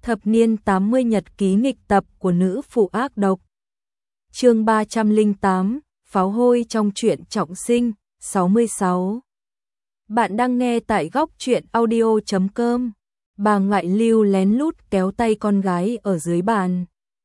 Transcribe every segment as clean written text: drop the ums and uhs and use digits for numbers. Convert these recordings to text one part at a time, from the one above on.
Thập niên 80 nhật ký nghịch tập của nữ phụ ác độc. Chương 308, pháo hôi trong truyện trọng sinh, 66. Bạn đang nghe tại góc truyện audio.com. Bà ngoại Lưu lén lút kéo tay con gái ở dưới bàn.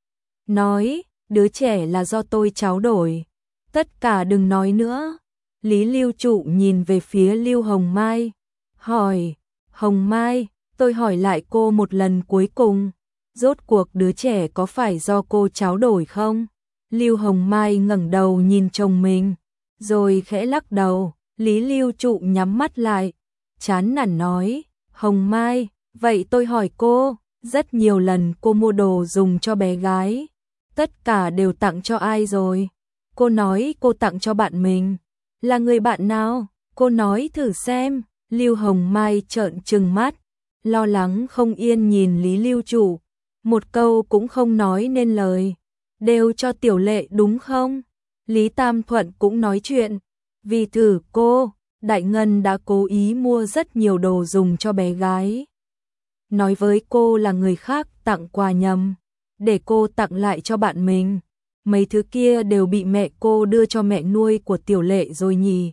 Nói, đứa trẻ là do tôi tráo đổi. Tất cả đừng nói nữa. Lý Lưu Trụ nhìn về phía Lưu Hồng Mai. Hỏi, Hồng Mai, tôi hỏi lại cô một lần cuối cùng. Rốt cuộc đứa trẻ có phải do cô tráo đổi không? Lưu Hồng Mai ngẩng đầu nhìn chồng mình, rồi khẽ lắc đầu. Lý Lưu Trụ nhắm mắt lại, chán nản nói, Hồng Mai, vậy tôi hỏi cô, rất nhiều lần cô mua đồ dùng cho bé gái, tất cả đều tặng cho ai rồi? Cô nói cô tặng cho bạn mình. Là người bạn nào? Cô nói thử xem. Lưu Hồng Mai trợn trừng mắt, lo lắng không yên nhìn Lý Lưu Trụ, một câu cũng không nói nên lời. Đều cho Tiểu Lệ đúng không? Lý Tam Thuận cũng nói chuyện. Vì thử cô, Đại Ngân đã cố ý mua rất nhiều đồ dùng cho bé gái. Nói với cô là người khác tặng quà nhầm, để cô tặng lại cho bạn mình. Mấy thứ kia đều bị mẹ cô đưa cho mẹ nuôi của Tiểu Lệ rồi nhỉ?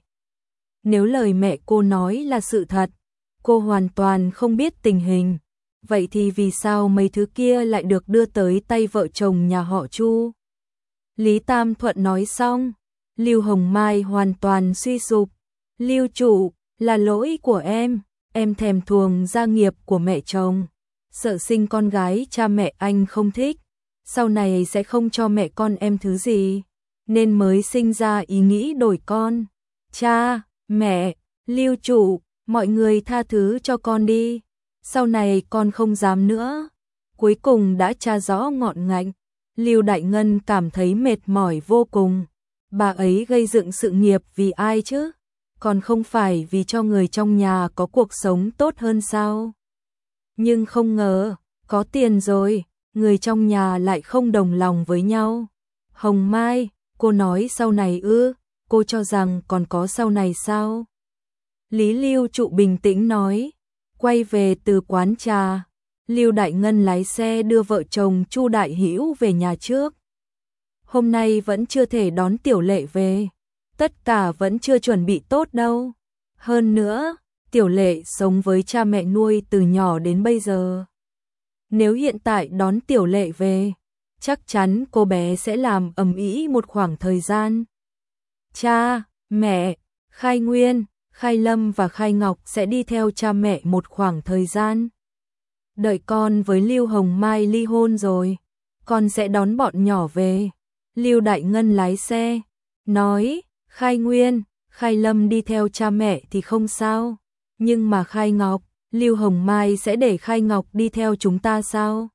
Nếu lời mẹ cô nói là sự thật, cô hoàn toàn không biết tình hình. Vậy thì vì sao mấy thứ kia lại được đưa tới tay vợ chồng nhà họ Chu? Lý Tam Thuận nói xong, Lưu Hồng Mai hoàn toàn suy sụp. Lưu Trụ, là lỗi của em thèm thuồng gia nghiệp của mẹ chồng. Sợ sinh con gái cha mẹ anh không thích, sau này sẽ không cho mẹ con em thứ gì, nên mới sinh ra ý nghĩ đổi con. Cha, mẹ, Lưu Trụ, mọi người tha thứ cho con đi. Sau này con không dám nữa. Cuối cùng đã tra rõ ngọn ngành. Lưu Đại Ngân cảm thấy mệt mỏi vô cùng. Bà ấy gây dựng sự nghiệp vì ai chứ? Còn không phải vì cho người trong nhà có cuộc sống tốt hơn sao? Nhưng không ngờ, có tiền rồi, người trong nhà lại không đồng lòng với nhau. Hồng Mai, cô nói sau này ư? Cô cho rằng còn có sau này sao? Lý Lưu Trụ bình tĩnh nói. Quay về từ quán trà, Lưu Đại Ngân lái xe đưa vợ chồng Chu Đại Hữu về nhà trước. Hôm nay vẫn chưa thể đón Tiểu Lệ về, tất cả vẫn chưa chuẩn bị tốt đâu. Hơn nữa, Tiểu Lệ sống với cha mẹ nuôi từ nhỏ đến bây giờ. Nếu hiện tại đón Tiểu Lệ về, chắc chắn cô bé sẽ làm ầm ĩ một khoảng thời gian. Cha, mẹ, Khai Nguyên, Khai Lâm và Khai Ngọc sẽ đi theo cha mẹ một khoảng thời gian. Đợi con với Lưu Hồng Mai ly hôn rồi, con sẽ đón bọn nhỏ về. Lưu Đại Ngân lái xe, nói, Khai Nguyên, Khai Lâm đi theo cha mẹ thì không sao, nhưng mà Khai Ngọc, Lưu Hồng Mai sẽ để Khai Ngọc đi theo chúng ta sao?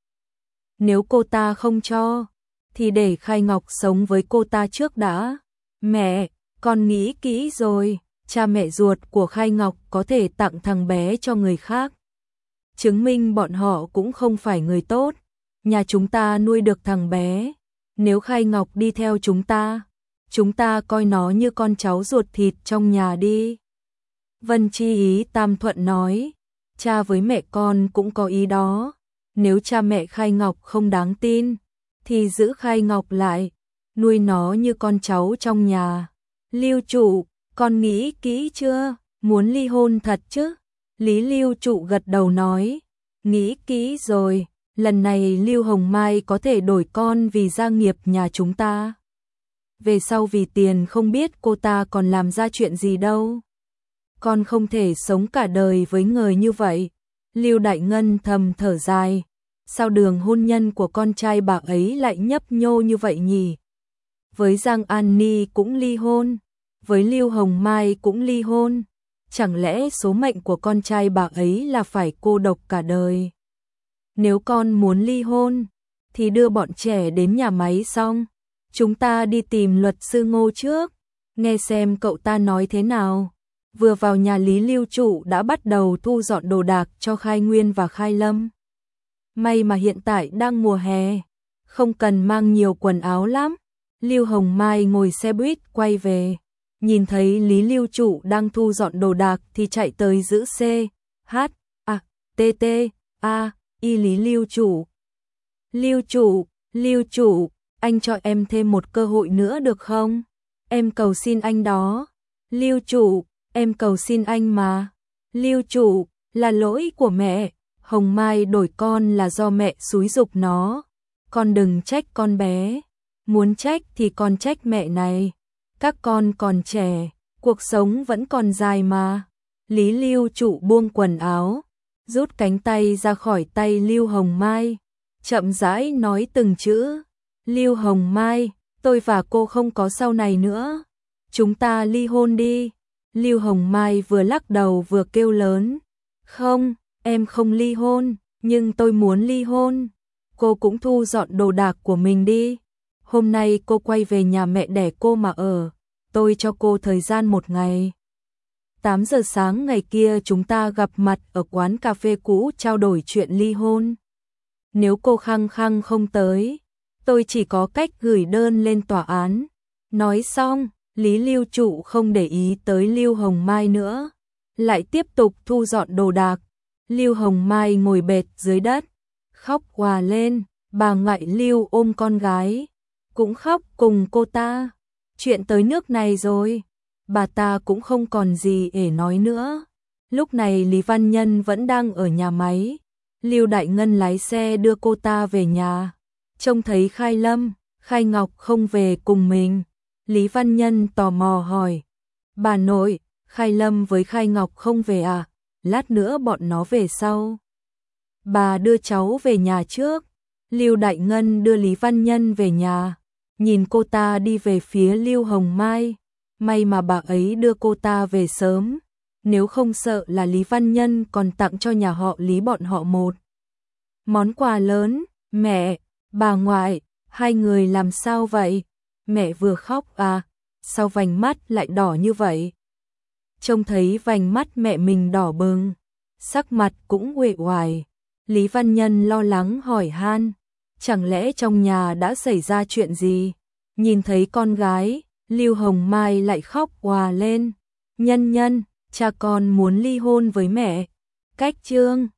Nếu cô ta không cho, thì để Khai Ngọc sống với cô ta trước đã. Mẹ, con nghĩ kỹ rồi. Cha mẹ ruột của Khai Ngọc có thể tặng thằng bé cho người khác, chứng minh bọn họ cũng không phải người tốt. Nhà chúng ta nuôi được thằng bé, nếu Khai Ngọc đi theo chúng ta coi nó như con cháu ruột thịt trong nhà đi. Vân Chi Ý Tam Thuận nói, cha với mẹ con cũng có ý đó. Nếu cha mẹ Khai Ngọc không đáng tin, thì giữ Khai Ngọc lại, nuôi nó như con cháu trong nhà. Lưu Trụ, con nghĩ kỹ chưa? Muốn ly hôn thật chứ? Lý Lưu Trụ gật đầu nói, nghĩ kỹ rồi, lần này Lưu Hồng Mai có thể đổi con vì gia nghiệp nhà chúng ta. Về sau vì tiền không biết cô ta còn làm ra chuyện gì đâu. Con không thể sống cả đời với người như vậy. Lưu Đại Ngân thầm thở dài, sao đường hôn nhân của con trai bà ấy lại nhấp nhô như vậy nhỉ? Với Giang An Ni cũng ly hôn, với Lưu Hồng Mai cũng ly hôn, chẳng lẽ số mệnh của con trai bà ấy là phải cô độc cả đời? Nếu con muốn ly hôn, thì đưa bọn trẻ đến nhà máy xong, chúng ta đi tìm luật sư Ngô trước, nghe xem cậu ta nói thế nào. Vừa vào nhà Lý Lưu Trụ đã bắt đầu thu dọn đồ đạc cho Khai Nguyên và Khai Lâm. May mà hiện tại đang mùa hè, không cần mang nhiều quần áo lắm. Lưu Hồng Mai ngồi xe buýt quay về, nhìn thấy Lý Lưu Trụ đang thu dọn đồ đạc thì chạy tới giữ C, H, A, T, T, A, y lý Lưu chủ. Lưu chủ, anh cho em thêm một cơ hội nữa được không? Em cầu xin anh đó. Lưu chủ, em cầu xin anh mà. Lưu chủ, là lỗi của mẹ, Hồng Mai đổi con là do mẹ xúi giục nó. Con đừng trách con bé, muốn trách thì con trách mẹ này. Các con còn trẻ, cuộc sống vẫn còn dài mà. Lý Lưu chủ buông quần áo, rút cánh tay ra khỏi tay Lưu Hồng Mai, chậm rãi nói từng chữ. Lưu Hồng Mai, tôi và cô không có sau này nữa. Chúng ta ly hôn đi. Lưu Hồng Mai vừa lắc đầu vừa kêu lớn. Không, em không ly hôn, nhưng tôi muốn ly hôn. Cô cũng thu dọn đồ đạc của mình đi. Hôm nay cô quay về nhà mẹ đẻ cô mà ở. Tôi cho cô thời gian 1 ngày. 8 giờ sáng ngày kia chúng ta gặp mặt ở quán cà phê cũ trao đổi chuyện ly hôn. Nếu cô khăng khăng không tới, tôi chỉ có cách gửi đơn lên tòa án. Nói xong, Lý Lưu chủ không để ý tới Lưu Hồng Mai nữa, lại tiếp tục thu dọn đồ đạc. Lưu Hồng Mai ngồi bệt dưới đất, khóc òa lên, bà ngoại Lưu ôm con gái, cũng khóc cùng cô ta. Chuyện tới nước này rồi, bà ta cũng không còn gì để nói nữa. Lúc này Lý Văn Nhân vẫn đang ở nhà máy. Lưu Đại Ngân lái xe đưa cô ta về nhà. Trông thấy Khai Lâm, Khai Ngọc không về cùng mình. Lý Văn Nhân tò mò hỏi. Bà nội, Khai Lâm với Khai Ngọc không về à? Lát nữa bọn nó về sau. Bà đưa cháu về nhà trước. Lưu Đại Ngân đưa Lý Văn Nhân về nhà. Nhìn cô ta đi về phía Lưu Hồng Mai. May mà bà ấy đưa cô ta về sớm. Nếu không sợ là Lý Văn Nhân còn tặng cho nhà họ Lý bọn họ một món quà lớn. Mẹ, bà ngoại, hai người làm sao vậy? Mẹ vừa khóc à? Sao vành mắt lại đỏ như vậy? Trông thấy vành mắt mẹ mình đỏ bừng, sắc mặt cũng uể oải. Lý Văn Nhân lo lắng hỏi han, chẳng lẽ trong nhà đã xảy ra chuyện gì? Nhìn thấy con gái, Lưu Hồng Mai lại khóc òa lên. Nhân, cha con muốn ly hôn với mẹ. Cách chương